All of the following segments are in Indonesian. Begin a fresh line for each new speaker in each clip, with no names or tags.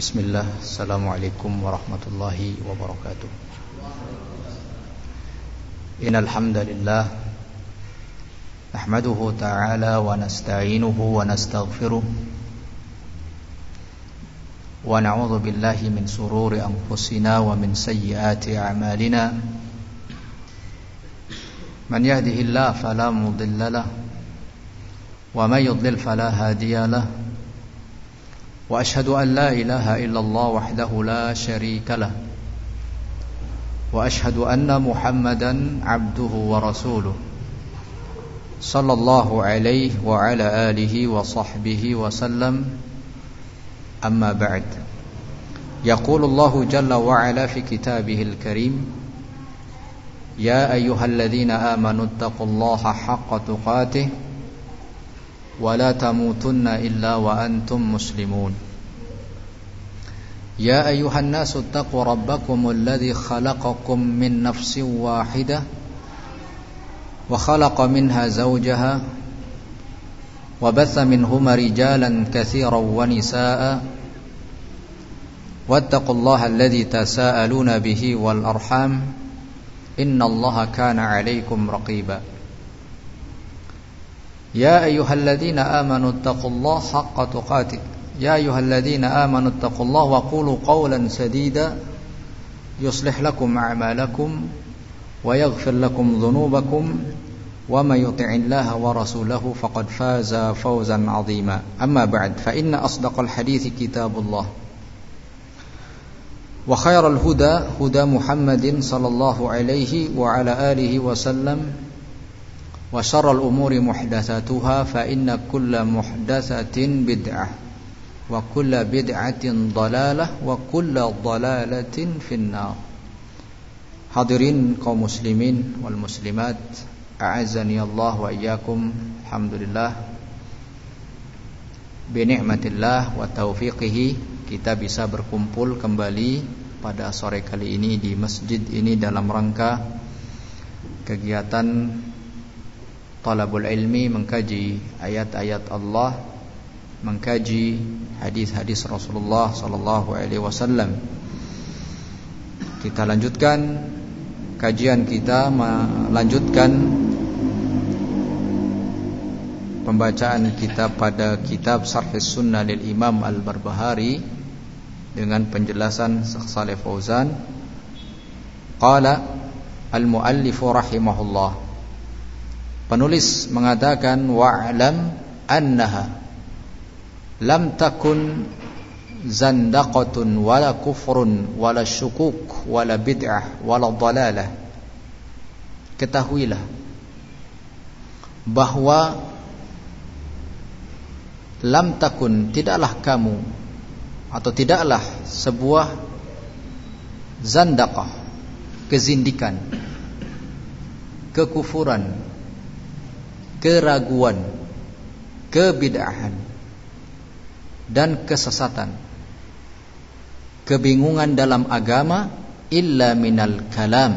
Bismillah, Assalamualaikum warahmatullahi wabarakatuh. Innal hamdalillah nahmaduhu ta'ala wa nasta'inuhu wa nastaghfiruh wa na'udzu billahi min sururi anfusina wa min sayyiati a'malina. Man yahdihillahu fala mudilla lahu wa may yudlil fala hadiya lahu. Wa ashhadu an la ilaha illallah wahdahu la syarika lah. Wa ashhadu anna Muhammadan abduhu wa rasuluh. Sallallahu alaihi wa ala alihi wa sahbihi wa sallam. Amma ba'd. Yaqulu Allahu jalla wa ala fi kitabihil karim. Ya ayyuhalladzina amanu taqullaha haqqa tuqatih wa la tamutunna illa wa antum muslimun. Ya ayyuhan nasu taqu rabbakumul ladzi khalaqakum min nafsin wahidah wa khalaqa minha zawjaha wa batha minhuma rijalan katsiran wa nisaa'a wattaqullaha alladzi tasaaluna bihi wal arham innallaha kana 'alaikum raqiba. Ya ayyuhalladzina amanu taqullaha haqqa tuqatih. Ya ayyuhalladzina amanu taqullaha wa qulu qawlan sadida yuslih lakum a'malakum wa yaghfir lakum dhunubakum wa may yuti'illaha wa rasulahu faqad faza fawzan 'azima. Amma ba'd, fa inna asdaqal hadithi kitabullah wa khairal huda huda Muhammadin sallallahu alaihi wa ala alihi wa sallam. Wa syarrul umuri muhdatsatuha fa inna kulla muhdatsatin bid'ah wa kulla bid'atin dhalalah wa kulla dhalalatin finnar. Hadirin kaum muslimin wal muslimat, a'azzani Allah wa iyyakum. Alhamdulillah bi ni'matillah wa taufiqihi kita bisa berkumpul kembali pada sore kali ini di masjid ini dalam rangka kegiatan talabul ilmi, mengkaji ayat-ayat Allah, mengkaji hadis-hadis Rasulullah sallallahu alaihi wasallam. Kita lanjutkan kajian kita, melanjutkan pembacaan kita pada kitab Syarhus Sunnah lil Imam Al-Barbahari dengan penjelasan Syekh Shalih Fauzan. Qala al-muallifu rahimahullah, penulis mengatakan, wa'lam annaha lam takun zandaqatun wala kufrun wala syukuk wala bid'ah wala dhalalah. Ketahuilah bahwa lam takun, tidaklah kamu atau tidaklah sebuah zandaqah, kezindikan, kekufuran, keraguan, kebid'ahan dan kesesatan, kebingungan dalam agama, illa minal kalam,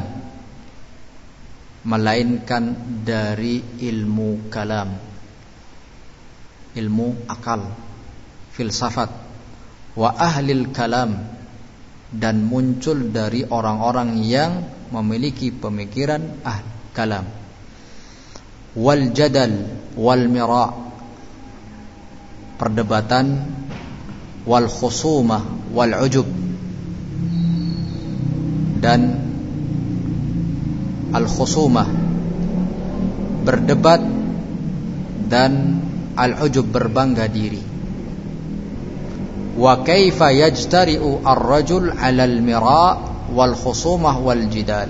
melainkan dari ilmu kalam, ilmu akal, filsafat, wa ahlil kalam, dan muncul dari orang-orang yang memiliki pemikiran kalam, wal jadal wal mira', perdebatan, wal khusumah wal ujub, dan al khusumah berdebat dan al ujub berbangga diri. Wa kaifa yajtari'u ar-rajul 'alal mira' wal khusumah wal jidal,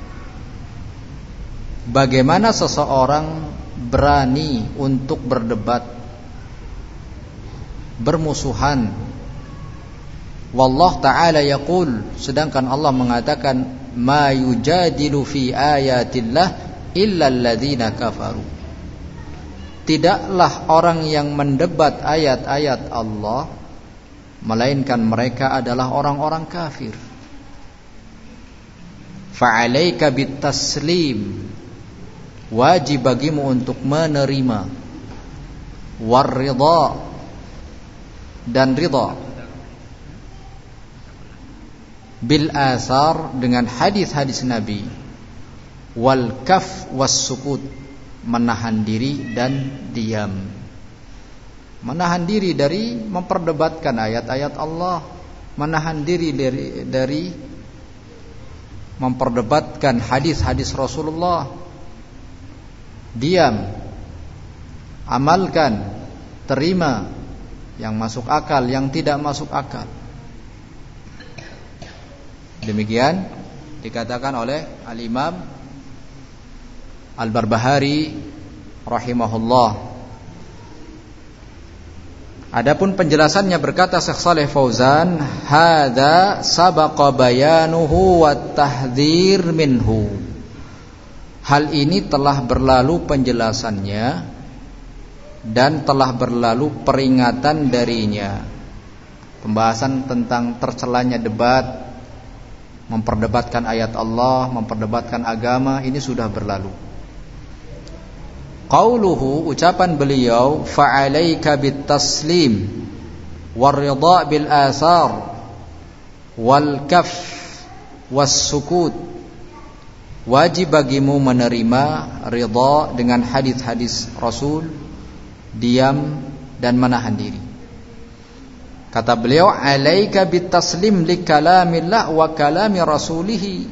bagaimana seseorang berani untuk berdebat, bermusuhan. Wallah ta'ala yaqul, sedangkan Allah mengatakan, ma yujadilu fi ayatillah illa alladzina kafaru. Tidaklah orang yang mendebat ayat-ayat Allah melainkan mereka adalah orang-orang kafir. Fa'alaika bitaslim, wajib bagimu untuk menerima, warridha, dan ridha, bil asar, dengan hadis-hadis Nabi, wal kaf was sukut, menahan diri dan diam. Menahan diri dari memperdebatkan ayat-ayat Allah, menahan diri dari memperdebatkan hadis-hadis Rasulullah. Diam, amalkan, terima yang masuk akal, yang tidak masuk akal. Demikian dikatakan oleh Al-Imam Al-Barbahari rahimahullah. Adapun penjelasannya, berkata Syekh Shalih Fauzan, hadza sabaqa bayanuhu wat tahdhir minhu. Hal ini telah berlalu penjelasannya dan telah berlalu peringatan darinya. Pembahasan tentang tercelanya debat, memperdebatkan ayat Allah, memperdebatkan agama, ini sudah berlalu. Qauluhu, ucapan beliau, fa'alaika bit-taslim war-ridha bil asar wal kaf was-sukut. Wajib bagimu menerima, ridha dengan hadis-hadis Rasul, diam dan menahan diri. Kata beliau, alaika bit-taslim li kalamillah wa kalami rasulih.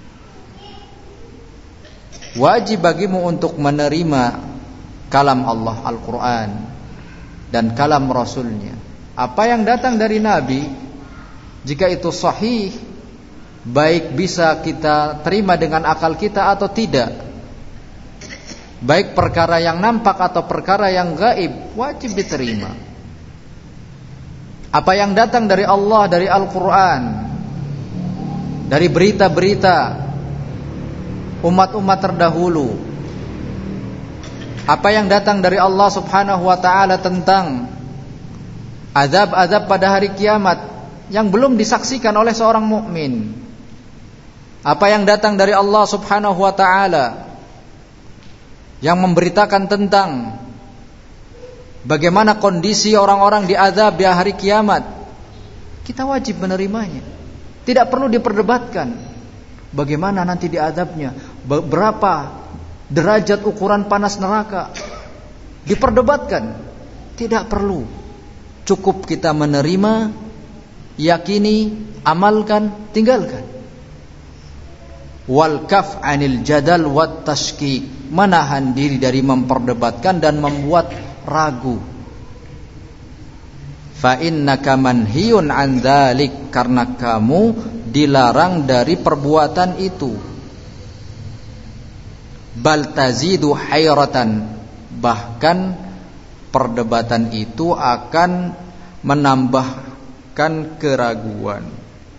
Wajib bagimu untuk menerima kalam Allah Al-Quran dan kalam Rasulnya. Apa yang datang dari Nabi, jika itu sahih, baik bisa kita terima dengan akal kita atau tidak, baik perkara yang nampak atau perkara yang gaib, wajib diterima. Apa yang datang dari Allah, dari Al-Quran, dari berita-berita umat-umat terdahulu, apa yang datang dari Allah subhanahu wa ta'ala tentang azab-azab pada hari kiamat yang belum disaksikan oleh seorang mukmin, apa yang datang dari Allah subhanahu wa ta'ala yang memberitakan tentang bagaimana kondisi orang-orang diazab di hari kiamat, kita wajib menerimanya. Tidak perlu diperdebatkan bagaimana nanti diazabnya, berapa derajat ukuran panas neraka, diperdebatkan. Tidak perlu. Cukup kita menerima, yakini, amalkan, tinggalkan. Wal kaf anil jadal wat tashkik, menahan diri dari memperdebatkan dan membuat ragu. Fa innaka manhiyun an dzalik, karena kamu dilarang dari perbuatan itu. Bal tazidu hayratan, bahkan perdebatan itu akan menambahkan keraguan.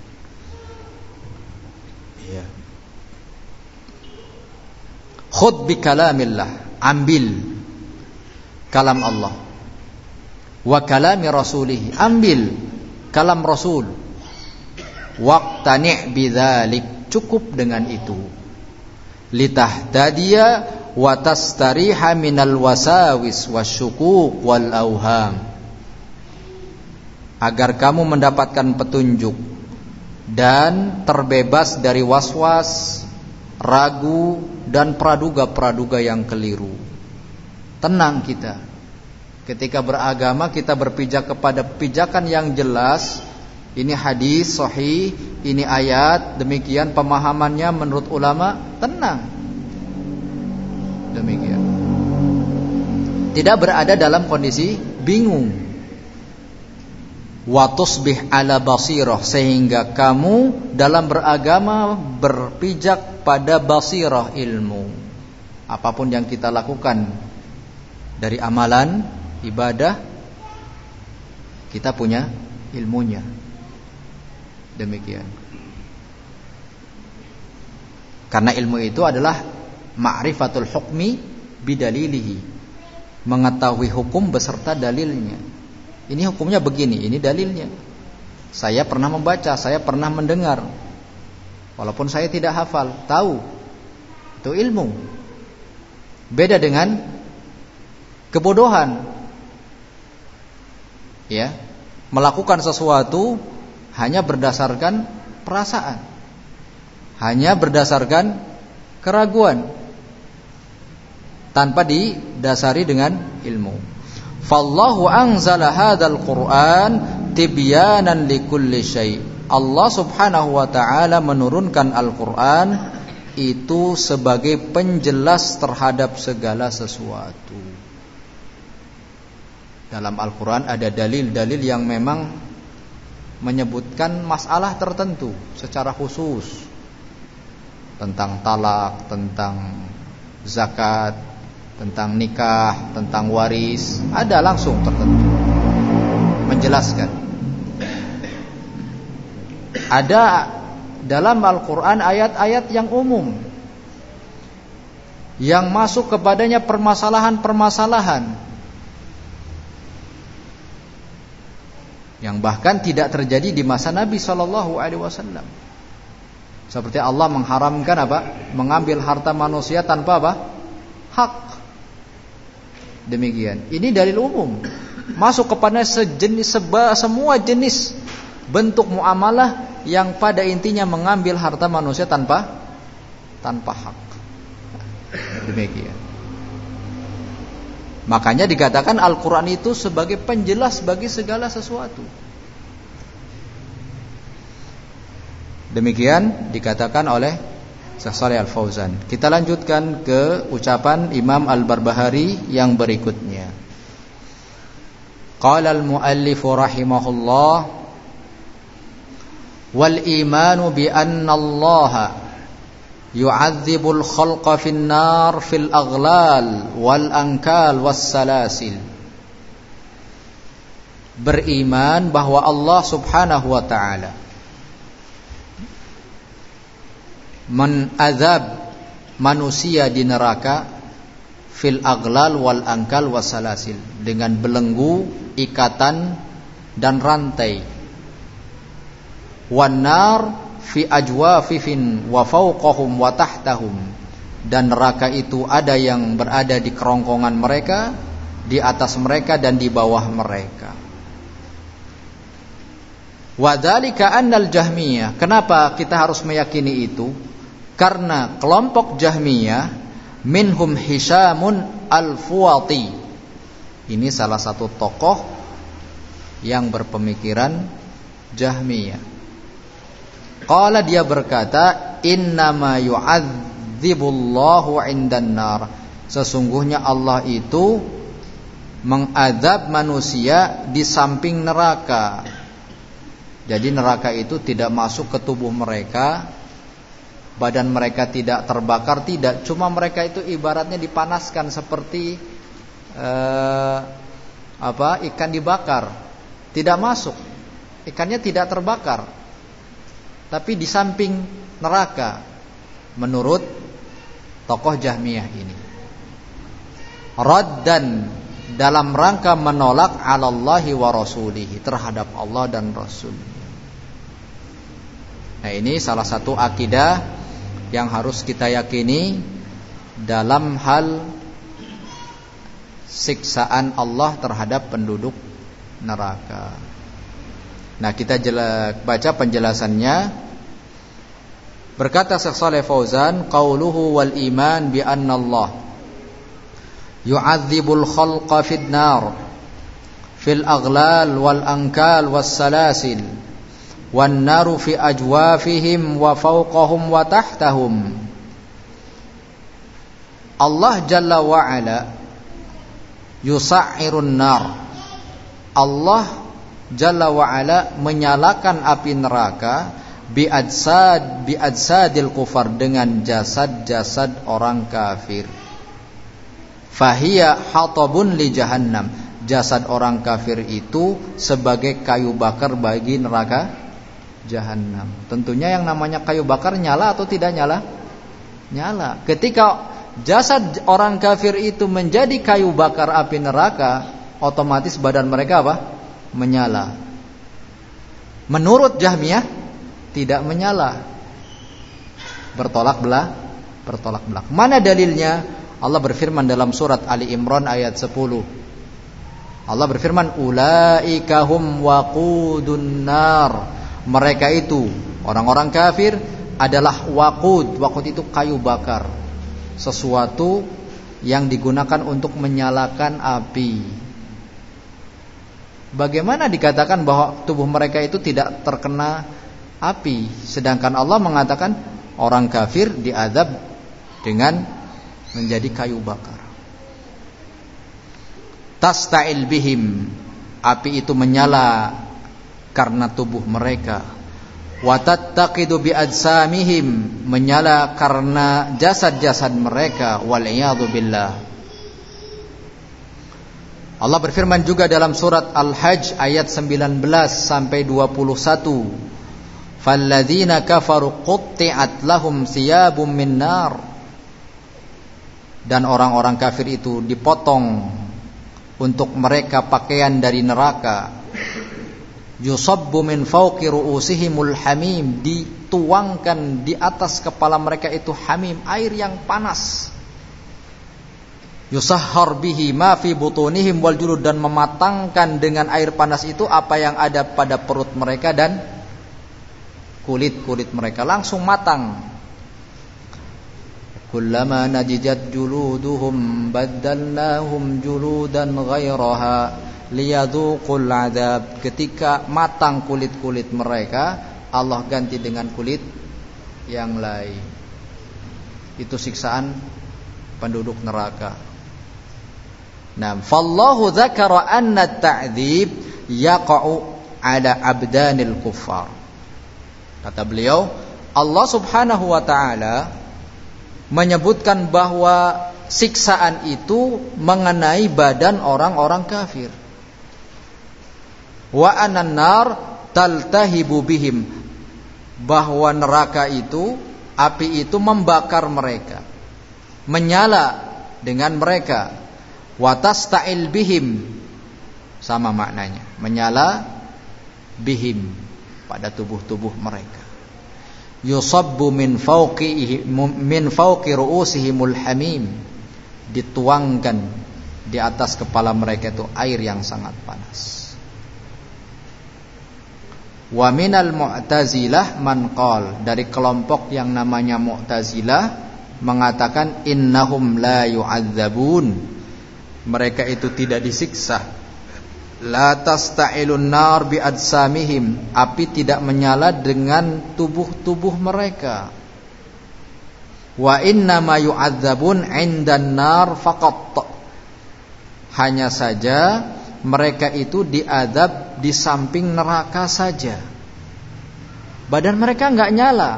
Ya. Khudh bi kalamillah, ambil kalam Allah, wa kalami rasulih, ambil kalam Rasul, waqtani' bidzalik, cukup dengan itu, litahtadiya wa tastariha minal wasawis wasyukuk wal auham, agar kamu mendapatkan petunjuk dan terbebas dari waswas, ragu dan praduga-praduga yang keliru. Tenang kita ketika beragama, kita berpijak kepada pijakan yang jelas. Ini hadis sahih, ini ayat, demikian pemahamannya menurut ulama. Tenang, demikian. Tidak berada dalam kondisi bingung. Wa tusbih ala basirah, sehingga kamu dalam beragama berpijak pada basirah, ilmu. Apapun yang kita lakukan dari amalan, ibadah, kita punya ilmunya. Demikian. Karena ilmu itu adalah ma'rifatul hukmi bidalilihi, mengetahui hukum beserta dalilnya. Ini hukumnya begini, ini dalilnya. Saya pernah membaca, saya pernah mendengar, walaupun saya tidak hafal, tahu. Itu ilmu. Beda dengan kebodohan. Ya, melakukan sesuatu hanya berdasarkan perasaan, hanya berdasarkan keraguan tanpa didasari dengan ilmu. Fallahu anzala hadzal Qur'an tibyanan likulli syai'. Allah Subhanahu wa taala menurunkan Al-Qur'an itu sebagai penjelas terhadap segala sesuatu. Dalam Al-Qur'an ada dalil-dalil yang memang menyebutkan masalah tertentu secara khusus, tentang talak, tentang zakat, tentang nikah, tentang waris, ada langsung tertentu menjelaskan. Ada dalam Al-Quran ayat-ayat yang umum, yang masuk kepadanya permasalahan-permasalahan yang bahkan tidak terjadi di masa Nabi SAW. Seperti Allah mengharamkan apa? Mengambil harta manusia tanpa apa? Hak. Demikian. Ini dalil umum, masuk kepada semua jenis bentuk muamalah yang pada intinya mengambil harta manusia tanpa hak. Demikian. Makanya dikatakan Al-Quran itu sebagai penjelas bagi segala sesuatu. Demikian dikatakan oleh Syekh Shalih Al Fauzan. Kita lanjutkan ke ucapan Imam Al-Barbahari yang berikutnya. Qala al-muallif rahimahullah, wal imanu bi anna Allah yu'adzibul khalqa fin nar fil aghlal wal ankal was salasil. Beriman bahwa Allah Subhanahu wa taala menazab manusia di neraka fil aghlal wal ankal was salasil, dengan belenggu, ikatan dan rantai. Wan nar fi ajwafihim wa fawqahum wa tahtahum, dan neraka itu ada yang berada di kerongkongan mereka, di atas mereka dan di bawah mereka. Wa dzalika annal Jahmiyah, kenapa kita harus meyakini itu? Karena kelompok Jahmiyah minhum Hishamun al-Fuwati, ini salah satu tokoh yang berpemikiran Jahmiyah. Qala, dia berkata, innama yu'adzibullahu 'indan nar, sesungguhnya Allah itu mengadab manusia di samping neraka. Jadi neraka itu tidak masuk ke tubuh mereka, badan mereka tidak terbakar, tidak, cuma mereka itu ibaratnya dipanaskan seperti ikan dibakar, tidak masuk, ikannya tidak terbakar, tapi di samping neraka, menurut tokoh Jahmiyah ini. Raddan, dalam rangka menolak 'alallahi wa rasulihi, terhadap Allah dan Rasulnya. Nah, ini salah satu akidah yang harus kita yakini dalam hal siksaan Allah terhadap penduduk neraka. Nah, kita baca penjelasannya. Berkata Syekh Shalih Fauzan, qauluhu wal iman bi anna Allah yu'adzibul khalqa fid nar fil aghlal wal ankal was salasil wan naru fi ajwafihim wa fawqahum wa tahtahum. Allah Jalla wa Ala yusa'irun nar, Allah Jalla wa Ala menyalakan api neraka bi'adsadil kufar, dengan jasad-jasad orang kafir. Fahiya hatabun li jahannam, jasad orang kafir itu sebagai kayu bakar bagi neraka Jahannam. Tentunya yang namanya kayu bakar nyala atau tidak nyala? Nyala. Ketika jasad orang kafir itu menjadi kayu bakar api neraka, otomatis badan mereka apa? Menyala. Menurut Jahmiyah tidak menyala, bertolak belakang. Mana dalilnya? Allah berfirman dalam surat Ali Imran ayat 10. Allah berfirman, ulaika hum waqudun nar mereka itu orang-orang kafir adalah waqud. Waqud itu kayu bakar, sesuatu yang digunakan untuk menyalakan api. Bagaimana dikatakan bahwa tubuh mereka itu tidak terkena api, sedangkan Allah mengatakan orang kafir diazab dengan menjadi kayu bakar. Tasta'il bihim, api itu menyala karena tubuh mereka. Wa tattaqidu bi ajsamihim, menyala karena jasad-jasad mereka. Wal iyadu billah. Allah berfirman juga dalam surat Al-Hajj ayat 19 sampai 21. Falladzina kafaru qutti'at lahum thiyabun min nar. Dan orang-orang kafir itu dipotong untuk mereka pakaian dari neraka. Yusabbu min fawqi ru'usihimul hamim, dituangkan di atas kepala mereka itu hamim, air yang panas. Yusahhar bihi ma fi butunihim wal julud, dan mematangkan dengan air panas itu apa yang ada pada perut mereka dan kulit-kulit mereka, langsung matang. Kullama najijat juluduhum baddalnahum juludan ghairaha liyadhuqul adzab. Ketika matang kulit-kulit mereka, Allah ganti dengan kulit yang lain. Itu siksaan penduduk neraka. Nah, fallahu dzakara anna at-ta'dzib yaqa'u ala abdanil kuffar. Kata beliau, Allah Subhanahu wa taala menyebutkan bahwa siksaan itu mengenai badan orang-orang kafir. Wa anan nar taltahibu bihim, bahwa neraka itu, api itu membakar mereka, menyala dengan mereka. Wa tasta'il bihim, sama maknanya, menyala bihim, pada tubuh-tubuh mereka. Yusabbu min fawqi ru'usihimul hamim, dituangkan di atas kepala mereka itu air yang sangat panas. Wa minal mu'tazilah man qala, dari kelompok yang namanya Mu'tazilah mengatakan innahum la yu'adzabun, mereka itu tidak disiksa. La tasta'ilun nar bi adsamihim, api tidak menyala dengan tubuh-tubuh mereka. Wa inna ma yu'adzabun 'indan nar faqat, hanya saja mereka itu diazab di samping neraka saja, badan mereka enggak nyala.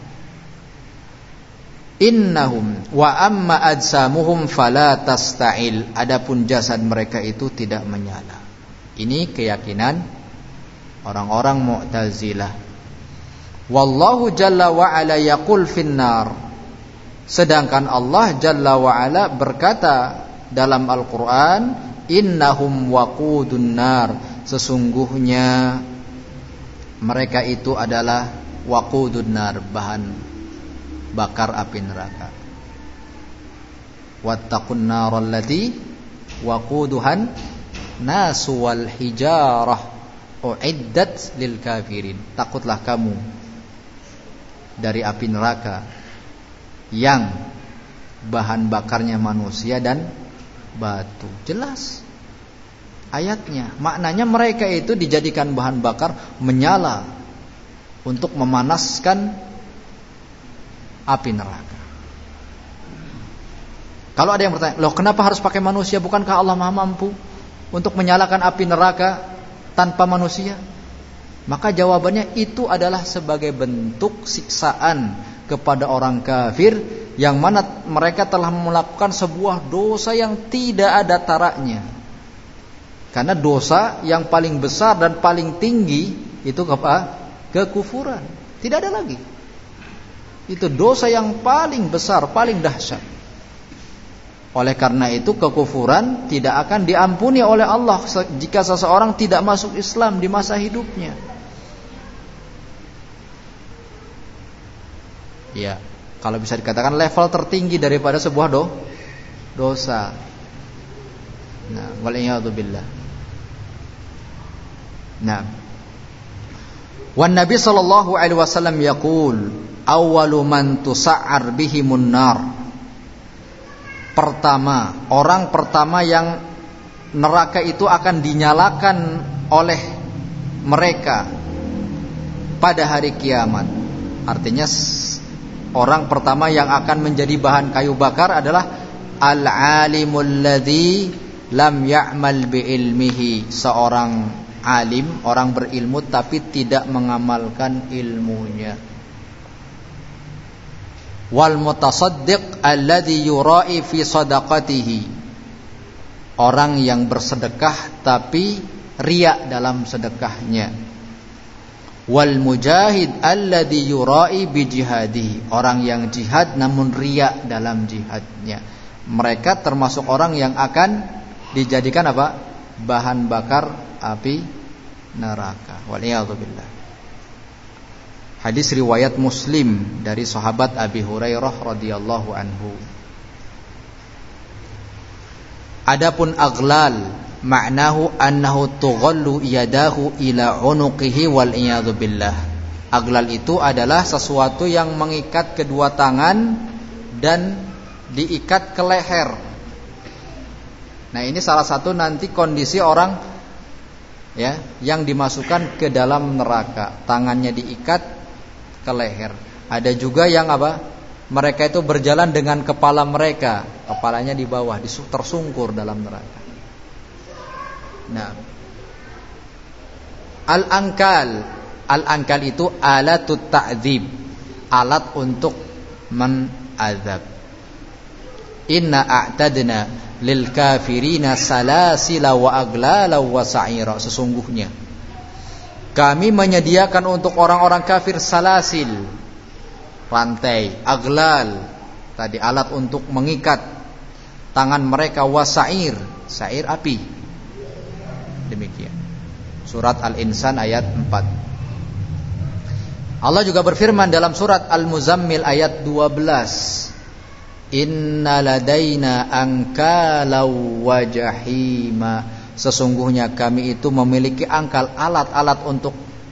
Innahum wa amma adsamuhum fala tasta'il, adapun jasad mereka itu tidak menyala. Ini keyakinan orang-orang Mu'tazilah. Wallahu jalla wa ala yaqul finnar, sedangkan Allah jalla wa ala berkata dalam Al-Qur'an, innahum waqudun nar, sesungguhnya mereka itu adalah waqudun nar, bahan bakar api neraka. Wattaqun naral lati waquduhan nasu wal hijarah uiddat lil kafirin, takutlah kamu dari api neraka yang bahan bakarnya manusia dan batu. Jelas ayatnya, maknanya mereka itu dijadikan bahan bakar, menyala untuk memanaskan api neraka. Kalau ada yang bertanya, loh kenapa harus pakai manusia, bukankah Allah Maha mampu untuk menyalakan api neraka tanpa manusia? Maka jawabannya itu adalah sebagai bentuk siksaan kepada orang kafir, yang mana mereka telah melakukan sebuah dosa yang tidak ada taraknya. Karena dosa yang paling besar dan paling tinggi itu apa? Kekufuran. Tidak ada lagi. Itu dosa yang paling besar, paling dahsyat. Oleh karena itu kekufuran tidak akan diampuni oleh Allah jika seseorang tidak masuk Islam di masa hidupnya. Ya, kalau bisa dikatakan level tertinggi daripada sebuah dosa. Nah, wal'iyadu billah. Nah, Wan Nabi sallallahu alaihi wasallam yaqul awwalu man tusa'ar bihimun nar. Orang pertama yang neraka itu akan dinyalakan oleh mereka pada hari kiamat. Artinya orang pertama yang akan menjadi bahan kayu bakar adalah al-alimul ladzi lam ya'mal bi ilmihi, seorang alim, orang berilmu tapi tidak mengamalkan ilmunya. Wal mutasaddiq alladzi yura'i fi sadaqatihi, orang yang bersedekah tapi riya dalam sedekahnya. Wal mujahid alladzi yura'i bi jihadihi, orang yang jihad namun riya dalam jihadnya. Mereka termasuk orang yang akan dijadikan apa? Bahan bakar api neraka. Waliyadzubillah. Hadis riwayat Muslim dari sahabat Abi Hurairah radhiyallahu anhu. Adapun aghlal maknahu annahu tughallu yadahu ila unuqihi wal iyadzubillah. Aghlal itu adalah sesuatu yang mengikat kedua tangan dan diikat ke leher. Nah, ini salah satu nanti kondisi orang ya yang dimasukkan ke dalam neraka, tangannya diikat ke leher. Ada juga yang apa? Mereka itu berjalan dengan kepala mereka, kepalanya di bawah, tersungkur dalam neraka. Nah, al-ankal itu alatut ta'dzib, alat untuk menazab. Inna a'tadna lil kafirina salasila wa aglala wa sa'ira. Sesungguhnya kami menyediakan untuk orang-orang kafir salasil, rantai, aglal, tadi alat untuk mengikat tangan mereka, wa sa'ir, sa'ir api. Demikian. Surat Al-Insan ayat 4. Allah juga berfirman dalam surat Al-Muzammil ayat 12. Inna ladaina angkala wa jahima, sesungguhnya kami itu memiliki angkal, alat-alat untuk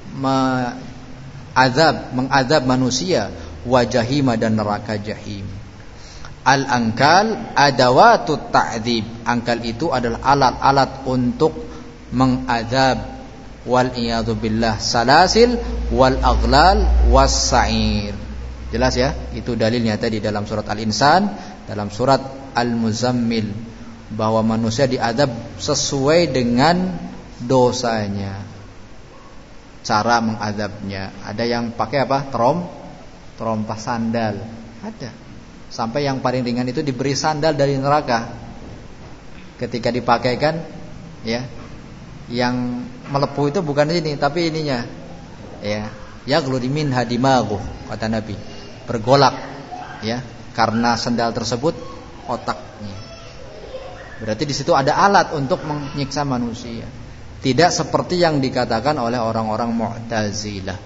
mengazab manusia, wa jahima, dan neraka jahim. Al-ankal adawatut ta'dzib, angkal itu adalah alat-alat untuk mengazab. Wal iyadzu billah salasil wal aghlal was sa'ir. Jelas ya, itu dalilnya tadi dalam surat Al-Insan, dalam surat Al-Muzammil, bahwa manusia diadab sesuai dengan dosanya, cara mengadabnya. Ada yang pakai apa? Terompah sandal, ada. Sampai yang paling ringan itu diberi sandal dari neraka. Ketika dipakaikan, ya, yang melepuh itu bukan ini, tapi ininya, ya, yaghlu min hadimagu, kata Nabi, bergolak, ya, karena sandal tersebut otaknya. Berarti di situ ada alat untuk menyiksa manusia. Tidak seperti yang dikatakan oleh orang-orang Mu'tazilah.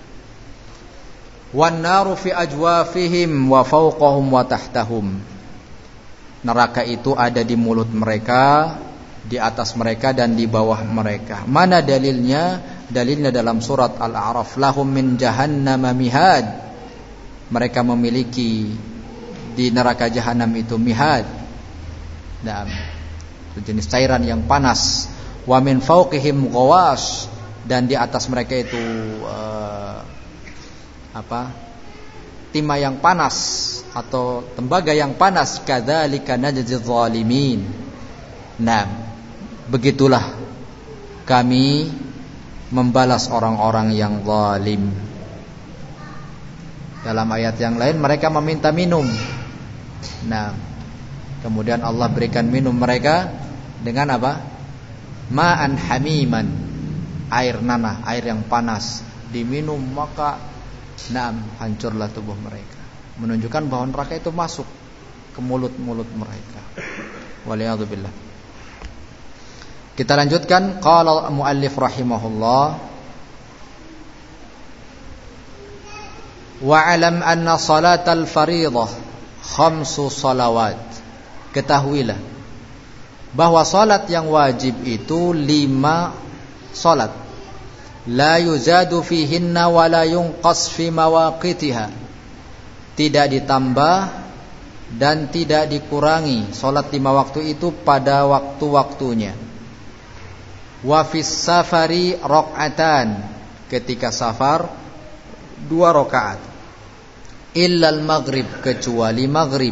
Wan naru fi ajwafihim wa fawqahum wa tahtahum. Neraka itu ada di mulut mereka, di atas mereka, dan di bawah mereka. Mana dalilnya? Dalilnya dalam surat Al-A'raf. Lahum min jahannama mihad. Mereka memiliki di neraka jahanam itu mihad, nah, jenis cairan yang panas. Wa min fawqihim ghawash, dan di atas mereka itu timah yang panas atau tembaga yang panas. Kadzalika najzil zalimin. Nah, begitulah kami membalas orang-orang yang zalim. Dalam ayat yang lain mereka meminta minum. Nah, kemudian Allah berikan minum mereka dengan apa? Ma'an hamiman, air nanah, air yang panas. Diminum maka hancurlah tubuh mereka. Menunjukkan bahwa neraka itu masuk ke mulut-mulut mereka. Waliyadzubillah. Kita lanjutkan. Qala muallif rahimahullah, wa'alam anna salatal fariḍah khamsu salawat. Ketahuilah bahwa salat yang wajib itu 5 salat. la yuzadu fihinna wa la yunqas fi mawaqitiha, tidak ditambah dan tidak dikurangi salat 5 waktu itu pada waktu-waktunya. Wa fis safari raq'atan, ketika safar 2 rakaat. Illal maghrib, kecuali maghrib.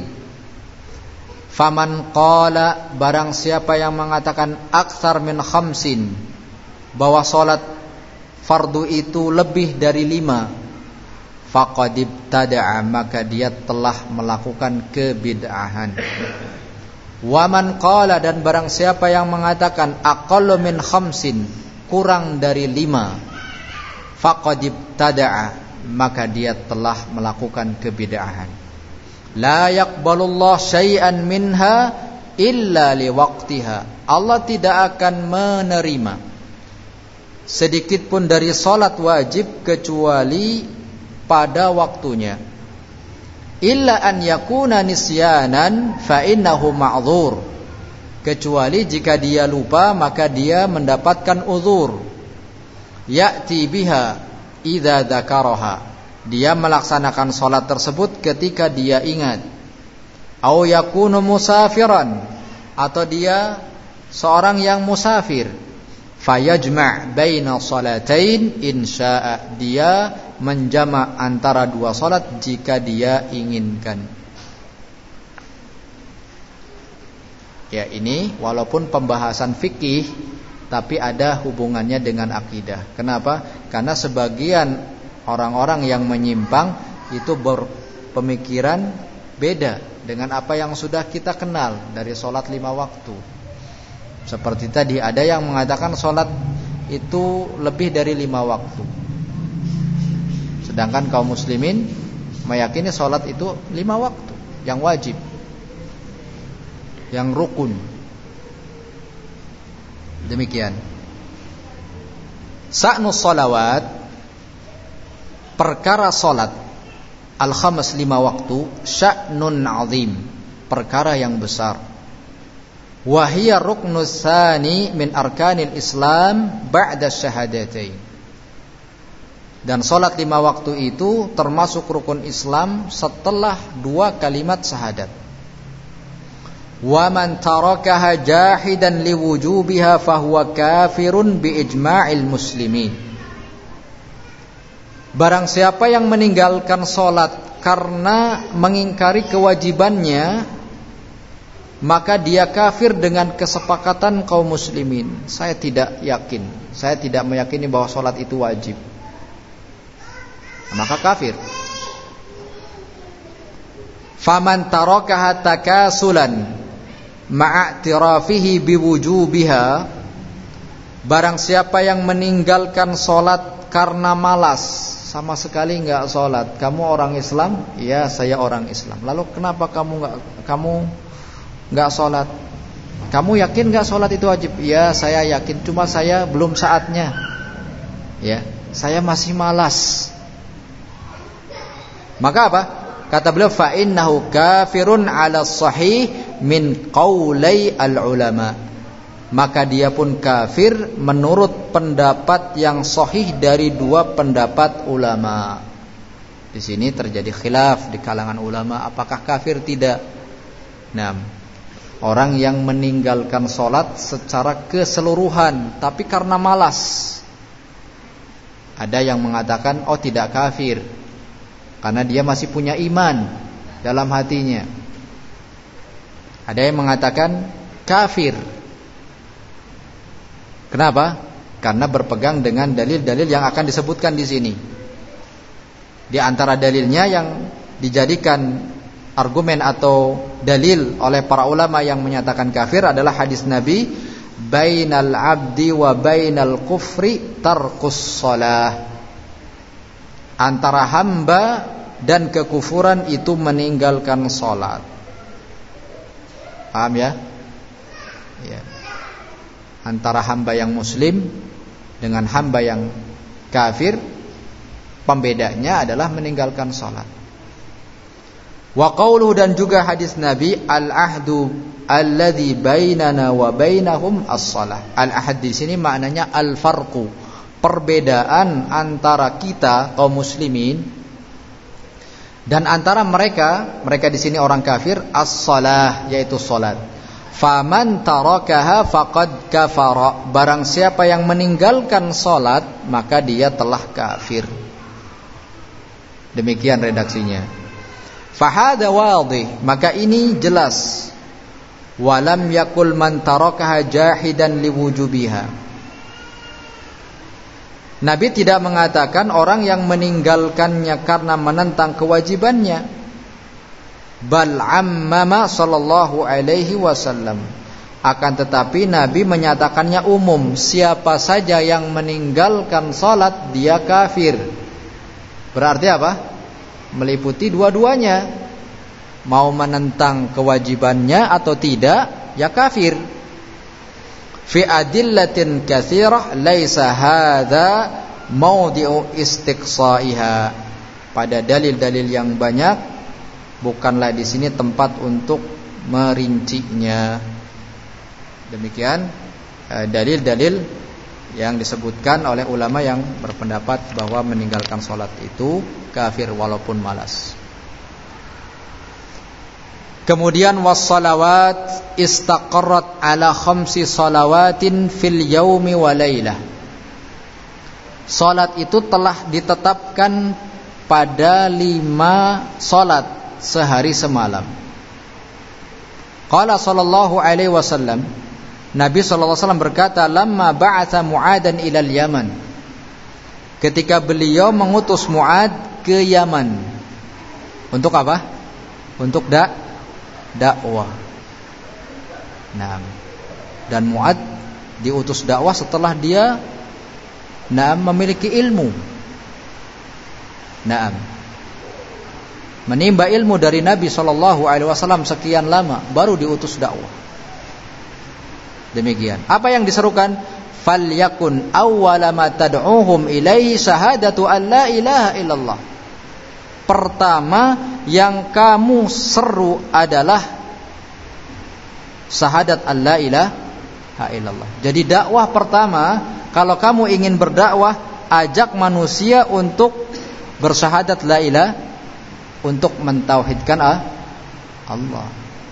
Faman qala, barang siapa yang mengatakan aktsar min khamsin, bahwa salat fardu itu lebih dari 5, faqad ibtada'a, maka dia telah melakukan kebid'ahan. Waman qala, dan barang siapa yang mengatakan aqallu min khamsin, kurang dari 5, faqad ibtada'a, maka dia telah melakukan kebid'ahan. La yaqbalullah syai'an minha illa liwaqtiha, Allah tidak akan menerima sedikit pun dari salat wajib kecuali pada waktunya. Illa an yakuna nisyanan fa innahu ma'dzur, kecuali jika dia lupa maka dia mendapatkan uzur. Ya'ti biha idza dzakaraha, dia melaksanakan salat tersebut ketika dia ingat. Au yakunu musafiran, atau dia seorang yang musafir. Fayajma' baina salatain insya'a, dia menjama' antara 2 salat jika dia inginkan. Ya, ini walaupun pembahasan fikih tapi ada hubungannya dengan akidah. Kenapa? Karena sebagian orang-orang yang menyimpang itu berpemikiran beda dengan apa yang sudah kita kenal dari salat 5 waktu. Seperti tadi, ada yang mengatakan sholat itu lebih dari 5 waktu, sedangkan kaum muslimin meyakini sholat itu 5 waktu yang wajib, yang rukun. Demikian. Sa'nus sholawat, perkara sholat al-khams 5 waktu, sya'nun azim, perkara yang besar. Wahia ruknus tsani min arkanil Islam ba'da syahadatain. Dan salat 5 waktu itu termasuk rukun Islam setelah 2 kalimat syahadat. Wa man tarakaha jahidan liwujubiha fahuwa kafirun bi ijma'il muslimin. Barang siapa yang meninggalkan salat karena mengingkari kewajibannya, maka dia kafir dengan kesepakatan kaum muslimin. Saya tidak yakin, saya tidak meyakini bahwa sholat itu wajib, maka kafir. Faman tarakaha takasulan ma'atirafihi biwujubiha, barang siapa yang meninggalkan sholat karena malas, sama sekali enggak sholat. Kamu orang Islam? Ya, saya orang Islam. Lalu kenapa kamu enggak sholat? Kamu yakin enggak sholat itu wajib? Ya, saya yakin, cuma saya belum saatnya. Ya, saya masih malas. Maka apa? Kata beliau, fa innahu kafirun 'ala sahih min qaulai al-ulama. Maka dia pun kafir menurut pendapat yang sahih dari 2 pendapat ulama. Di sini terjadi khilaf di kalangan ulama, apakah kafir tidak? Nah, orang yang meninggalkan sholat secara keseluruhan tapi karena malas, ada yang mengatakan oh tidak kafir, karena dia masih punya iman dalam hatinya. Ada yang mengatakan kafir. Kenapa? Karena berpegang dengan dalil-dalil yang akan disebutkan di sini. Di antara dalilnya yang dijadikan argumen atau dalil oleh para ulama yang menyatakan kafir adalah hadis Nabi, bainal abdi wa bainal kufri tarkus shalah. Antara hamba dan kekufuran itu meninggalkan salat. Paham ya? Ya. Antara hamba yang muslim dengan hamba yang kafir, pembedanya adalah meninggalkan salat. Wa qauluhu, dan juga hadis Nabi, al-ahdu alladzi bainana wa bainahum as-shalah. Al-ahd di sini maknanya al-farqu, perbedaan antara kita kaum muslimin dan antara mereka di sini orang kafir, as-shalah, yaitu salat. Faman tarakaha faqad kafara, barang siapa yang meninggalkan salat maka dia telah kafir. Demikian redaksinya. Fahada wadih, maka ini jelas. Walam yakul man tarakaha jahidan liwujubiha. Nabi tidak mengatakan orang yang meninggalkannya karena menentang kewajibannya. Bal ammama sallallahu alaihi wasallam. Akan tetapi Nabi menyatakannya umum, siapa saja yang meninggalkan salat dia kafir. Berarti apa? Meliputi dua-duanya. Mau menentang kewajibannya atau tidak, ya kafir. Fi adillatin katsirah laisa hadza mawdi'u istiqsaiha. Pada dalil-dalil yang banyak, bukanlah di sini tempat untuk merincinya. Demikian dalil-dalil yang disebutkan oleh ulama yang berpendapat bahwa meninggalkan salat itu kafir walaupun malas. Kemudian wassalawat istaqarrat ala khamsi salawatin fil yaumi wa lailah. Salat itu telah ditetapkan pada 5 salat sehari semalam. Qala sallallahu alaihi wasallam, Nabi sallallahu alaihi wasallam berkata, lamma ba'atha Mu'adan ilal Yaman. Ketika beliau mengutus Mu'ad ke Yaman. Untuk apa? Untuk dakwah. Nah, dan Mu'ad diutus dakwah setelah dia memiliki ilmu. Menimba ilmu dari Nabi SAW sekian lama, baru diutus dakwah. Demikian. Apa yang diserukan? Falyakun awwala ma tad'uhum ilaihi syahadatu an la ilaha illallah. Pertama yang kamu seru adalah syahadat an la ilaha illallah. Jadi dakwah pertama, kalau kamu ingin berdakwah, ajak manusia untuk bersyahadat la ilaha, untuk mentauhidkan Allah.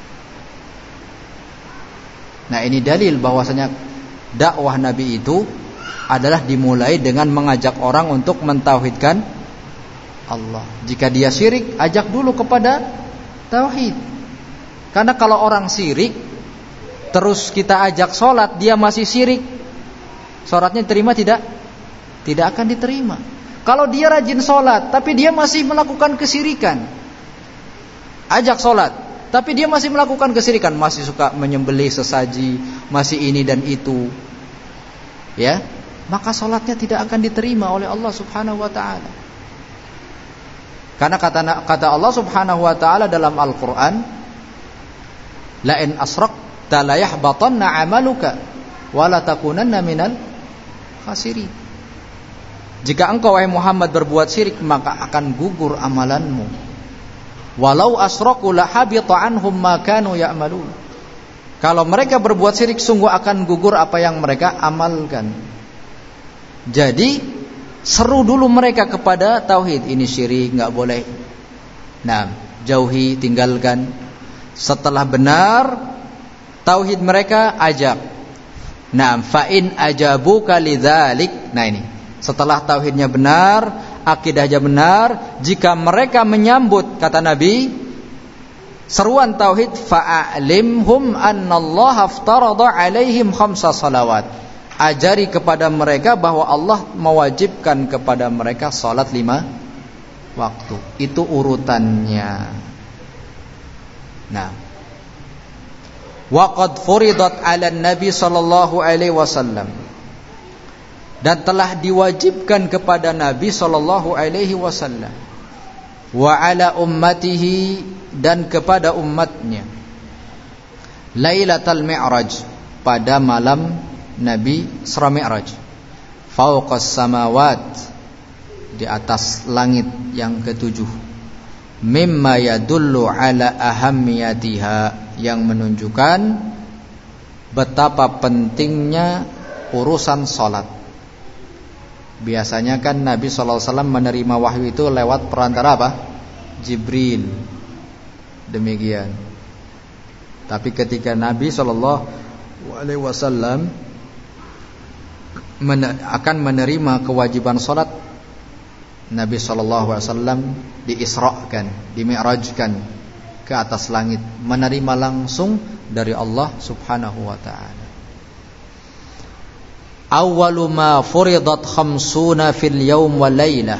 Nah, ini dalil bahwasanya dakwah Nabi itu adalah dimulai dengan mengajak orang untuk mentauhidkan Allah. Jika dia syirik, ajak dulu kepada tauhid. Karena kalau orang syirik terus kita ajak sholat, dia masih syirik, sholatnya diterima tidak? Tidak akan diterima. Kalau dia rajin sholat tapi dia masih melakukan kesyirikan, ajak sholat tapi dia masih melakukan kesyirikan, masih suka menyembelih sesaji, masih ini dan itu, ya, maka sholatnya tidak akan diterima oleh Allah Subhanahu wa ta'ala. Karena kata Allah Subhanahu wa ta'ala dalam Al-Quran, la in asrakta la yahbatanna amaluka wa la takunanna minal khasirin. Jika engkau wahai Muhammad berbuat syirik, maka akan gugur amalanmu. Walau asraku la habita anhum ma kanu ya'malun. Kalau mereka berbuat syirik, sungguh akan gugur apa yang mereka amalkan. Jadi seru dulu mereka kepada tauhid. Ini syirik, enggak boleh. Nah, jauhi, tinggalkan. Setelah benar tauhid mereka, ajak. Nah, fa in ajabuka lidzalik. Nah, ini setelah tauhidnya benar, akidahnya benar, jika mereka menyambut, kata Nabi, seruan tauhid, fa'alimhum annallaha aftarada alaihim khamsa salawat. Ajari kepada mereka bahwa Allah mewajibkan kepada mereka salat 5 waktu. Itu urutannya. Nah, wa qad furidat 'alan nabi sallallahu alaihi wasallam. Dan telah diwajibkan kepada Nabi sallallahu alaihi wasallam, wa ala ummatihi, dan kepada umatnya, Lailatul Mi'raj, pada malam Nabi Isra Mi'raj, fauqas samawat, di atas langit yang ketujuh, mimma yadullu ala ahammiyatiha, yang menunjukkan betapa pentingnya urusan salat. Biasanya kan Nabi SAW menerima wahyu itu lewat perantara apa? Jibril. Demikian. Tapi ketika Nabi SAW akan menerima kewajiban salat, Nabi SAW diisra'kan, dimi'rajkan ke atas langit, menerima langsung dari Allah Subhanahu wa ta'ala. Awwalu ma furidat khamsuna fil yawm wal lailah.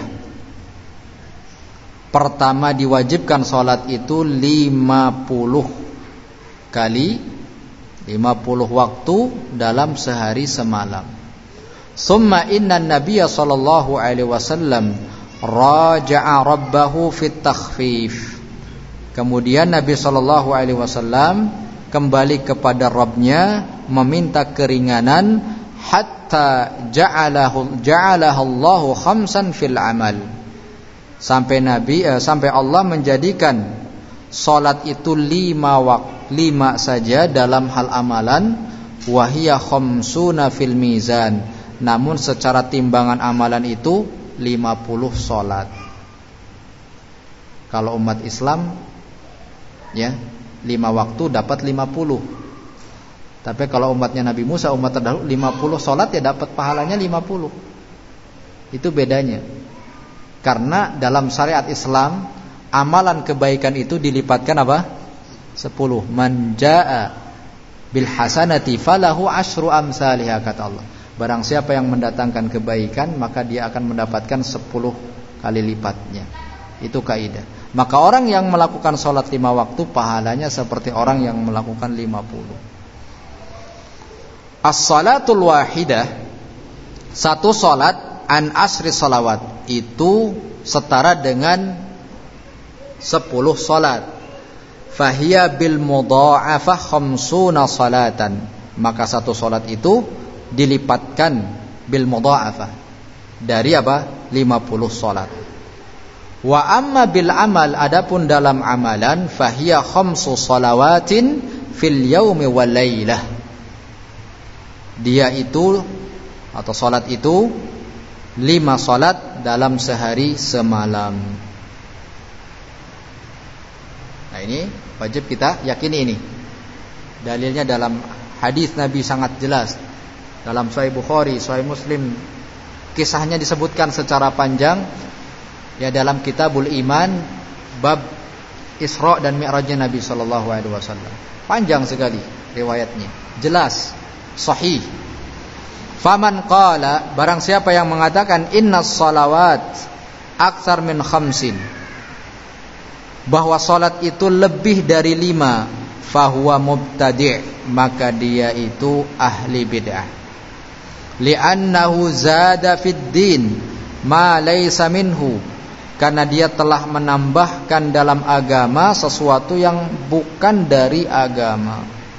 Pertama diwajibkan salat itu 50 kali, 50 waktu dalam sehari semalam. Summa inna nabiyya sallallahu alaihi wasallam raja'a rabbahu fit takhfif. Kemudian Nabi sallallahu alaihi wasallam kembali kepada Rabbnya meminta keringanan, hatta ja'alahu Allahu khamsan fil amal. Sampai Allah menjadikan salat itu 5 saja dalam hal amalan, wa hiya khamsuna fil mizan. Namun secara timbangan amalan itu 50 salat. Kalau umat Islam ya 5 waktu dapat 50. Tapi kalau umatnya Nabi Musa, umat terdahulu, 50 salat ya dapat pahalanya 50. Itu bedanya. Karena dalam syariat Islam amalan kebaikan itu dilipatkan apa? 10. Man jaa bil hasanati falahu asyru amsalihha, kata Allah. Barang siapa yang mendatangkan kebaikan, maka dia akan mendapatkan 10 kali lipatnya. Itu kaidah. Maka orang yang melakukan salat 5 waktu pahalanya seperti orang yang melakukan 50. As-salatul wahidah, satu salat an asri salawat, itu setara dengan 10 salat. Fahiya bil mudha'afah khamsuna salatan. Maka satu salat itu dilipatkan bil mudha'afah dari apa? 50 salat. Wa amma bil amal, adapun dalam amalan, fahiya khamsu salawatin fil yaumi wal lailah. Dia itu atau salat itu 5 salat dalam sehari semalam. Nah, ini wajib kita yakini ini. Dalilnya dalam hadis Nabi sangat jelas. Dalam Sahih Bukhari, Sahih Muslim, kisahnya disebutkan secara panjang ya dalam Kitabul Iman, bab Isra dan Mi'rajnya Nabi sallallahu alaihi wasallam. Panjang sekali riwayatnya, jelas, sahih. Faman qala, barang siapa yang mengatakan innas salawat aktsar min khamsin, bahwa salat itu lebih dari 5, fahuwa mubtadi', maka dia itu ahli bid'ah. Li'annahu zada fid din ma laysa minhu, karena dia telah menambahkan dalam agama sesuatu yang bukan dari agama.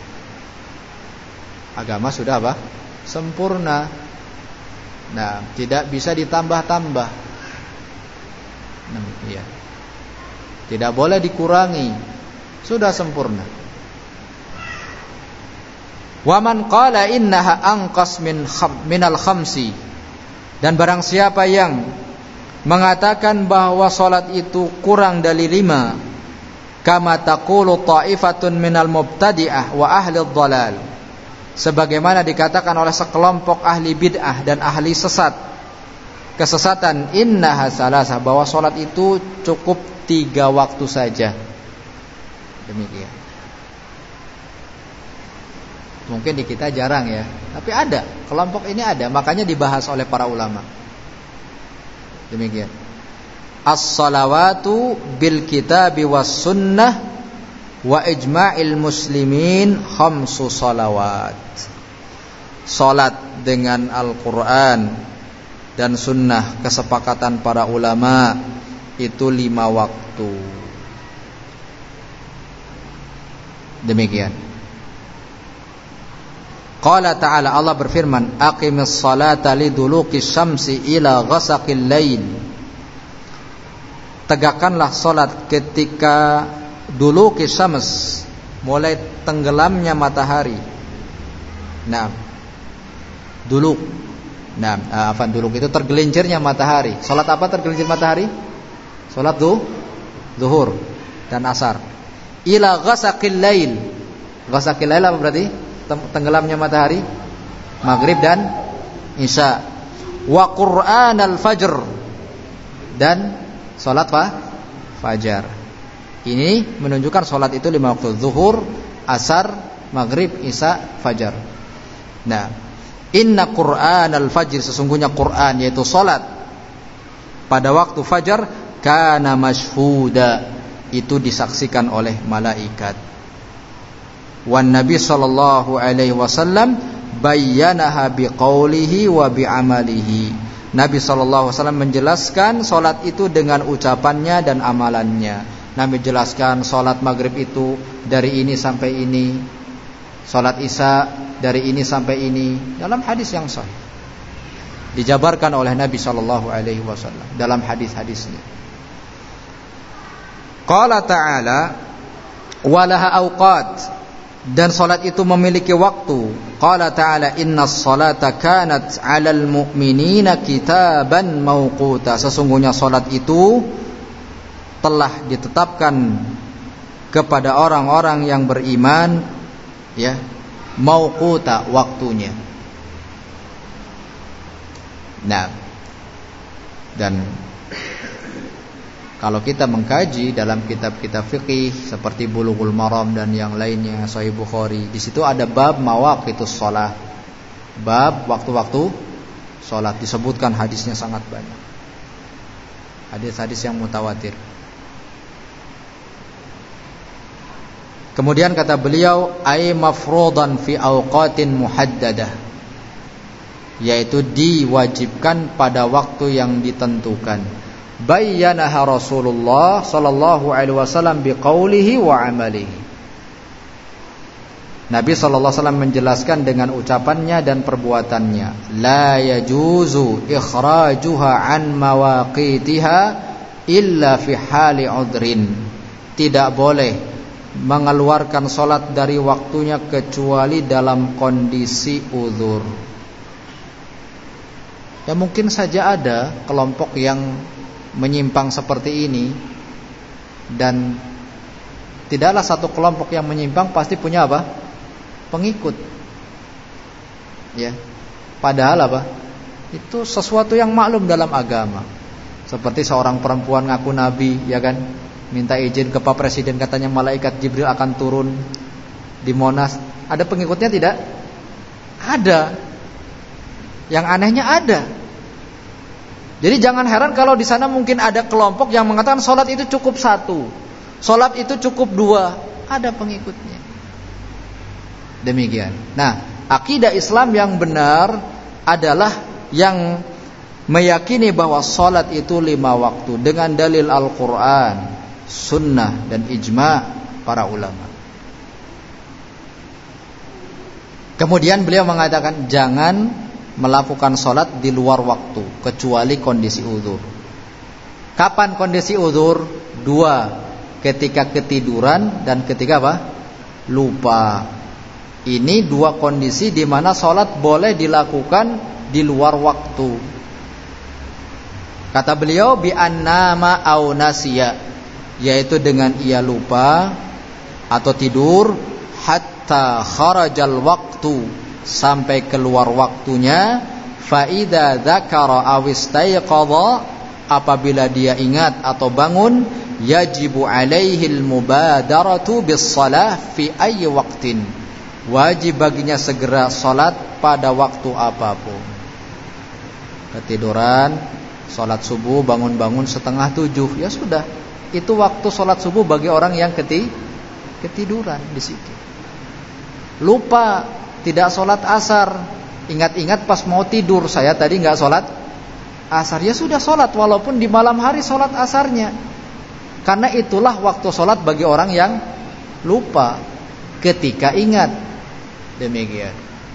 Agama sudah apa? Sempurna. Nah, tidak bisa ditambah-tambah. Ya. Tidak boleh dikurangi. Sudah sempurna. Wa man qala innaha anqas minal khamsi, dan barang siapa yang mengatakan bahwa salat itu kurang dari 5, kama taqulu ta'ifatun minal mubtadi'ah wa ahli dhalal, sebagaimana dikatakan oleh sekelompok ahli bid'ah dan ahli kesesatan, innaha salasah, bahwa salat itu cukup 3 waktu saja. Demikian. Mungkin di kita jarang ya, tapi ada, kelompok ini ada, makanya dibahas oleh para ulama. Demikian. As-salawatu bil kitabi was sunnah wa ijma'il muslimin khamsu salawat. Salat dengan Al-Quran dan sunnah, kesepakatan para ulama, itu 5 waktu. Demikian. Qala ta'ala, Allah berfirman, aqimis salata liduluki syamsi ila ghasaqil lail. Tegakkanlah salat ketika duluki syams, mulai tenggelamnya matahari. Nah, dulu Nah, afan duluk itu tergelincirnya matahari. Salat apa tergelincir matahari? Salat zuhur dan asar. Ila ghasaqil lail. Ghasaqil lail apa berarti? Tenggelamnya matahari. Maghrib dan isya. Wa qur'anal fajr. Dan salat fajar. Ini menunjukkan salat itu 5 waktu: zuhur, asar, maghrib, isya, fajar. Nah, inna qur'anal fajr, sesungguhnya Quran yaitu salat pada waktu fajar, kana mashhuda, itu disaksikan oleh malaikat. Wan Nabi sallallahu alaihi wasallam bayyanaha biqaulihi wa bi'amalihi. Nabi sallallahu alaihi wasallam menjelaskan salat itu dengan ucapannya dan amalannya. Nabi jelaskan salat maghrib itu dari ini sampai ini, salat isya dari ini sampai ini, dalam hadis yang sahih. Dijabarkan oleh Nabi sallallahu alaihi wasallam dalam hadis-hadisnya. Qala ta'ala walaha awqat, dan salat itu memiliki waktu. Qala ta'ala innas salata kanat 'alal mu'minina kitaban mawquta, sesungguhnya salat itu telah ditetapkan kepada orang-orang yang beriman, ya, mauquta, waktunya. Nah, dan kalau kita mengkaji dalam kitab-kitab fikih seperti Bulughul Maram dan yang lainnya, Sahih Bukhari, di situ ada bab mawaqitus shalah, bab waktu-waktu salat, disebutkan hadisnya sangat banyak. Hadis-hadis yang mutawatir. Kemudian kata beliau, ay mafruḍan fi awqatin muhaddadah, yaitu diwajibkan pada waktu yang ditentukan. Bayyanaha Rasulullah sallallahu alaihi wasallam biqaulihi wa amalihi. Nabi sallallahu alaihi wasallam menjelaskan dengan ucapannya dan perbuatannya. La yajuzu ikhrajuha an mawaqitiha illa fi hali udrin. Tidak boleh mengeluarkan salat dari waktunya kecuali dalam kondisi uzur. Ya, mungkin saja ada kelompok yang menyimpang seperti ini, dan tidaklah satu kelompok yang menyimpang pasti punya apa? Pengikut. Ya. Padahal apa? Itu sesuatu yang maklum dalam agama. Seperti seorang perempuan ngaku nabi, ya kan? Minta izin ke Pak Presiden, katanya malaikat Jibril akan turun di Monas. Ada pengikutnya tidak? Ada. Yang anehnya ada. Jadi jangan heran kalau di sana mungkin ada kelompok yang mengatakan salat itu cukup 1, salat itu cukup 2. Ada pengikutnya. Demikian. Nah, akidah Islam yang benar adalah yang meyakini bahwa salat itu 5 waktu dengan dalil Al-Quran, sunnah, dan ijma' para ulama. Kemudian beliau mengatakan jangan melakukan sholat di luar waktu kecuali kondisi uzur. Kapan kondisi uzur? 2, ketika ketiduran dan ketika apa? Lupa. Ini 2 kondisi di mana sholat boleh dilakukan di luar waktu. Kata beliau bi annama au nasiya, yaitu dengan ia lupa atau tidur, hatta kharajal waktu, sampai keluar waktunya, fa idza dzakara aw istayqadha, apabila dia ingat atau bangun, yajibu alaihil mubadaratu bis shalah fi ayyi waqtin, wajib baginya segera salat pada waktu apapun. Ketiduran, salat subuh, bangun-bangun 6:30, ya sudah, itu waktu salat subuh bagi orang yang ketiduran di situ. Lupa tidak sholat asar, ingat-ingat pas mau tidur, saya tadi nggak sholat asar, ya sudah sholat walaupun di malam hari sholat asarnya, karena itulah waktu sholat bagi orang yang lupa ketika ingat. Demikian.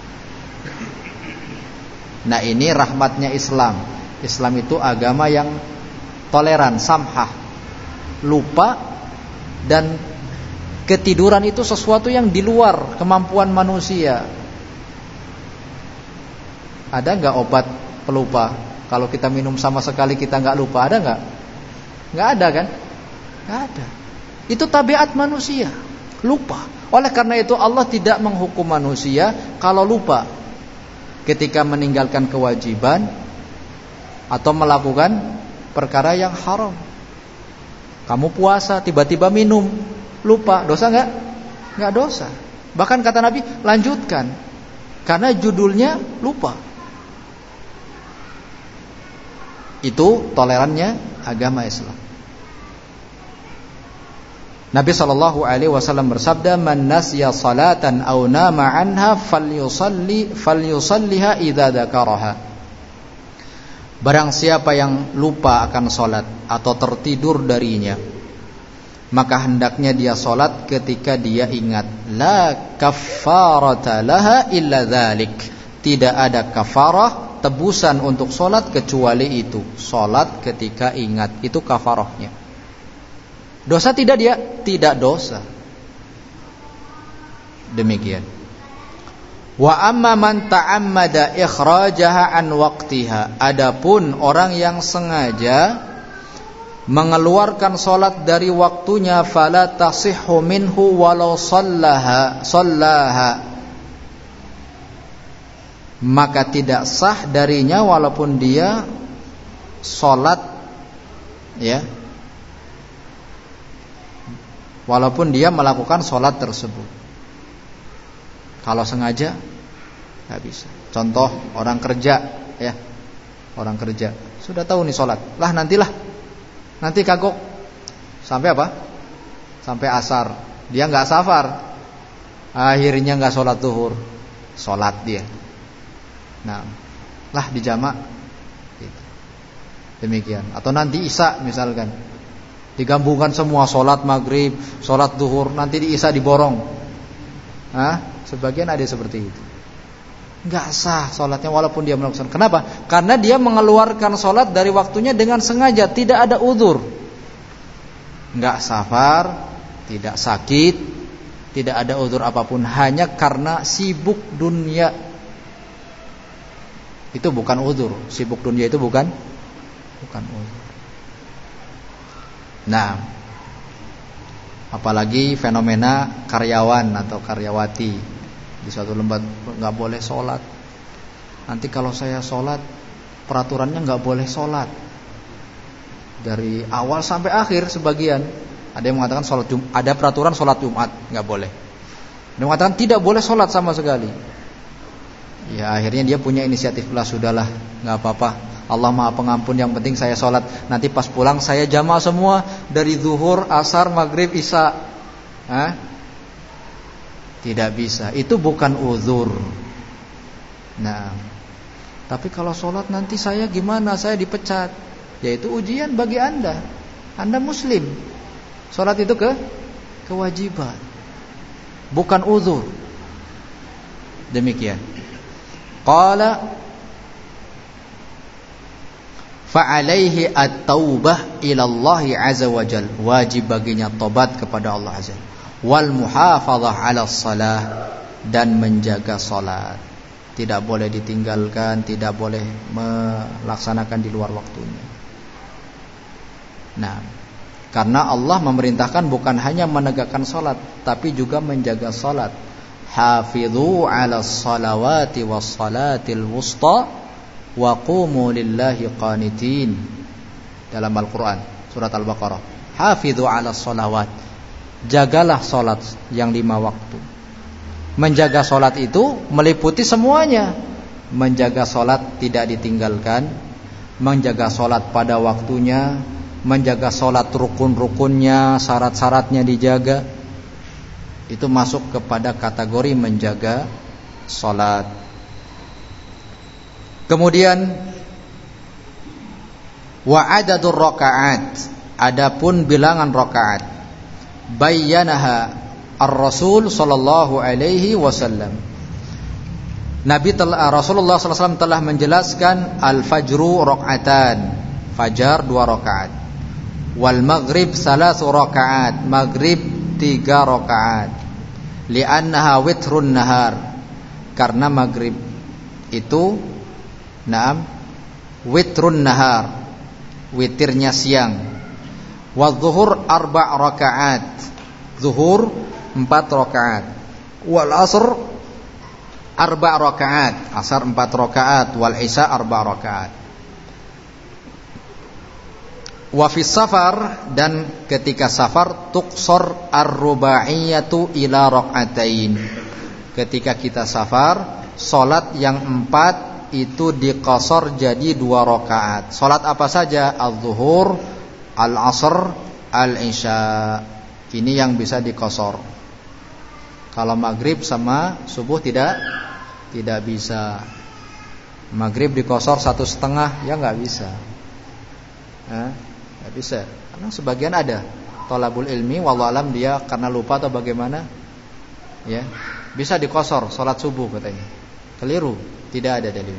Nah, ini rahmatnya Islam. Islam itu agama yang toleran, samhah. Lupa dan ketiduran itu sesuatu yang di luar kemampuan manusia. Ada nggak obat pelupa. Kalau kita minum sama sekali kita nggak lupa, ada nggak? Nggak ada kan? Nggak ada. Itu tabiat manusia, lupa. Oleh karena itu Allah tidak menghukum manusia kalau lupa ketika meninggalkan kewajiban atau melakukan perkara yang haram. Kamu puasa tiba-tiba minum, lupa, dosa nggak? Nggak dosa. Bahkan kata Nabi, lanjutkan, karena judulnya lupa. Itu tolerannya agama Islam. Nabi SAW bersabda, "Man nasiya salatan aw nama anha falyusalliha idza dzakaraha." Barang siapa yang lupa akan salat atau tertidur darinya, maka hendaknya dia salat ketika dia ingat. La kaffarata laha illa dzalik. Tidak ada kafarah, tebusan untuk salat kecuali itu. Salat ketika ingat, itu kafarahnya. Dosa tidak dia? Tidak dosa. Demikian. Wa amma man ta'ammada ikhrajaha an waqtiha. Adapun orang yang sengaja mengeluarkan salat dari waktunya, fala tasihhu minhu walau sallaha, maka tidak sah darinya walaupun dia salat, ya, walaupun dia melakukan sholat tersebut. Kalau sengaja nggak bisa. Contoh orang kerja, ya, orang kerja sudah tahu nih sholat, nanti kagok sampai apa? Sampai asar. Dia nggak safar, akhirnya nggak sholat zuhur, sholat dia. Nah, di jamak. Demikian. Atau nanti isya misalkan, digabungkan semua, sholat maghrib, sholat duhur, nanti di isya diborong. Sebagian ada seperti itu. Enggak sah sholatnya walaupun dia melakukan. Kenapa? Karena dia mengeluarkan sholat dari waktunya dengan sengaja, tidak ada uzur. Enggak safar, tidak sakit, tidak ada uzur apapun, hanya karena sibuk dunia. Itu bukan uzur. Sibuk dunia itu bukan uzur. Nah, apalagi fenomena karyawan atau karyawati di suatu lembaga nggak boleh sholat. Nanti kalau saya sholat, peraturannya nggak boleh sholat dari awal sampai akhir. Sebagian ada yang mengatakan ada peraturan sholat Jumat nggak boleh. Ada yang mengatakan tidak boleh sholat sama sekali. Ya akhirnya dia punya inisiatif lah, sudahlah nggak apa-apa. Allah Maha Pengampun, yang penting saya sholat. Nanti pas pulang saya jamaah semua dari zuhur, asar, maghrib, isya. Tidak bisa. Itu bukan uzur. Nah, tapi kalau sholat nanti saya gimana? Saya dipecat. Yaitu ujian bagi Anda. Anda muslim. Sholat itu kewajiban, bukan uzur. Demikian. Qala fa'alaihi at-taubah ila Allah azza wa jalla. Wajib baginya tobat kepada Allah azza. Wal muhafadzah 'ala shalah, dan menjaga salat. Tidak boleh ditinggalkan, tidak boleh melaksanakan di luar waktunya. Nah, karena Allah memerintahkan bukan hanya menegakkan salat, tapi juga menjaga salat. Hafidhu 'alas salawati was salatil wusta wa qumu lillahi qanitin. Dalam Al-Quran surat Al-Baqarah, hafidhu 'alas salawat, jagalah salat yang 5 waktu. Menjaga salat itu meliputi semuanya. Menjaga salat tidak ditinggalkan, menjaga salat pada waktunya, menjaga salat rukun-rukunnya, syarat-syaratnya dijaga. Itu masuk kepada kategori menjaga salat. Kemudian wa adadur rakaat, adapun bilangan rakaat, bayyanaha ar-Rasul sallallahu alaihi wasallam. Rasulullah sallallahu alaihi wasallam telah menjelaskan al-fajru rakaatan, fajar 2 rakaat, wal maghrib 3 rakaat, maghrib 3 rakaat, li'annaha witrun nahar, karena maghrib itu witrun nahar, witirnya siang. Wa dzuhur 4 rakaat, zuhur 4 rakaat. Wal asr 4 rakaat, asar 4 rakaat. Wal isya 4 rakaat. Wa fis safar, dan ketika safar, tuqsar ar-rubaiyatu ila rakaatain. Ketika kita safar, salat yang 4 itu diqasar jadi 2 rakaat. Salat apa saja? Az-zuhur, al-asr, al-isya. Ini yang bisa diqasar. Kalau maghrib sama subuh tidak bisa. Maghrib diqasar 1,5 ya nggak bisa. Nggak bisa. Karena sebagian ada thalabul ilmi wallahu alam dia karena lupa atau bagaimana, ya bisa diqasar salat subuh katanya. Keliru. Tidak ada dalil.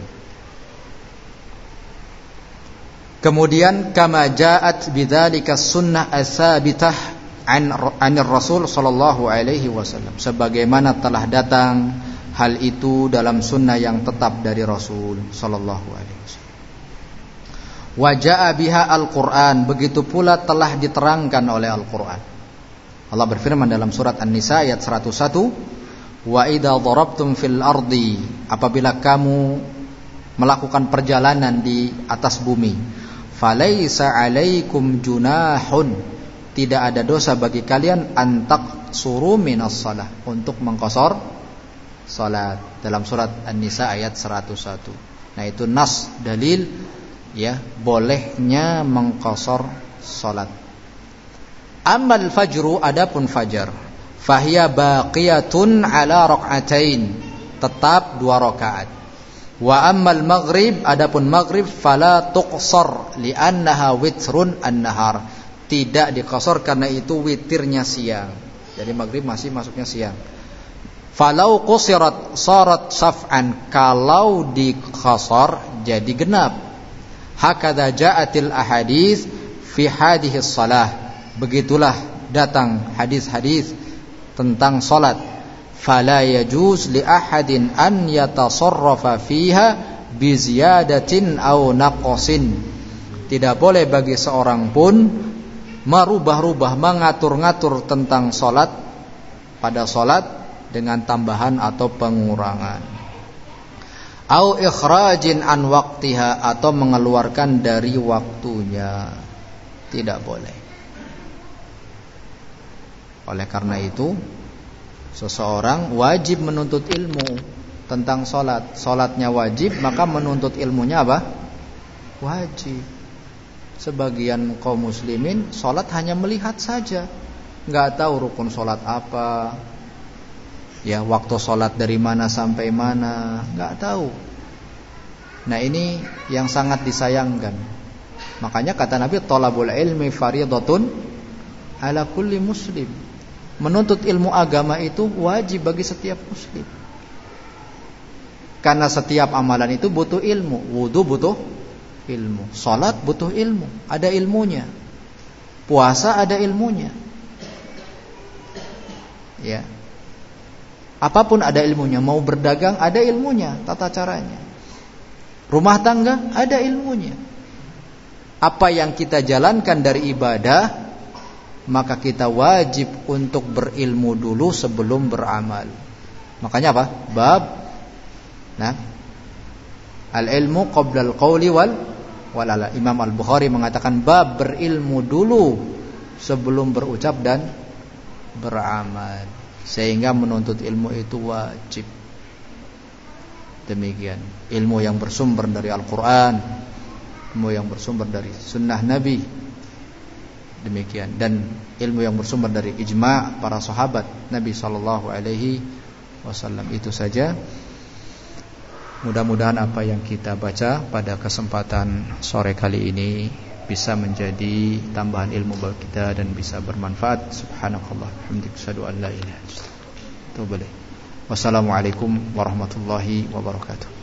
Kemudian kama ja'at bidzalika sunnah as-sabitah anir Rasul sallallahu alaihi wasallam, sebagaimana telah datang hal itu dalam sunnah yang tetap dari Rasul sallallahu alaihi wasallam. Wa ja'a biha al-Qur'an, begitu pula telah diterangkan oleh Al-Qur'an. Allah berfirman dalam surat An-Nisa ayat 101, wa idza darabtum fil ardi, apabila kamu melakukan perjalanan di atas bumi, falaisa alaikum junahun, tidak ada dosa bagi kalian antak suru minas salah, untuk mengqasar salat, dalam surat An-Nisa ayat 101. Nah itu nas, dalil ya bolehnya mengqasar salat. Amal fajru, adapun fajar, fahiya baqiyatun ala rak'atain, tetap 2 rakaat. Wa ammal maghrib, adapun maghrib, fala tuqsar li'annaha witrun an-nahar, tidak diqasar karena itu witirnya siang. Jadi maghrib masih masuknya siang. Falau qusirat sarat saf'an, kalau diqasar jadi genap. Hakadha ja'atil ahadits fi hadhihi shalah, begitulah datang hadis-hadis tentang salat. Fala yajuz li ahadin an yatasarrafa fiha bi ziyadatin aw naqsin, tidak boleh bagi seorang pun merubah-rubah, mengatur-ngatur tentang salat, pada salat dengan tambahan atau pengurangan. Au ikhrajin an waqtiha, atau mengeluarkan dari waktunya, tidak boleh. Oleh karena itu, seseorang wajib menuntut ilmu tentang salat. Salatnya wajib, maka menuntut ilmunya apa? Wajib. Sebagian kaum muslimin salat hanya melihat saja, nggak tahu rukun salat apa, ya waktu salat dari mana sampai mana, nggak tahu. Nah ini yang sangat disayangkan. Makanya kata Nabi, thalabul ilmi fardhatun ala kulli muslim. Menuntut ilmu agama itu wajib bagi setiap muslim. Karena setiap amalan itu butuh ilmu. Wudu butuh ilmu, salat butuh ilmu, ada ilmunya. Puasa ada ilmunya. Ya. Apapun ada ilmunya, mau berdagang ada ilmunya, tata caranya. Rumah tangga ada ilmunya. Apa yang kita jalankan dari ibadah, maka kita wajib untuk berilmu dulu sebelum beramal. Makanya apa? Bab al-ilmu qabla al-qawli wal ala. Imam Al-Bukhari mengatakan bab berilmu dulu sebelum berucap dan beramal. Sehingga menuntut ilmu itu wajib. Demikian. Ilmu yang bersumber dari Al-Quran, ilmu yang bersumber dari sunnah Nabi, demikian, dan ilmu yang bersumber dari ijma' para sahabat Nabi sallallahu alaihi wasallam. Itu saja. Mudah-mudahan apa yang kita baca pada kesempatan sore kali ini bisa menjadi tambahan ilmu bagi kita dan bisa bermanfaat. Subhanakallah hamdika asyhadu an la ilaha illa anta astaghfiruka wa atubu ilaik. Wassalamualaikum warahmatullahi wabarakatuh.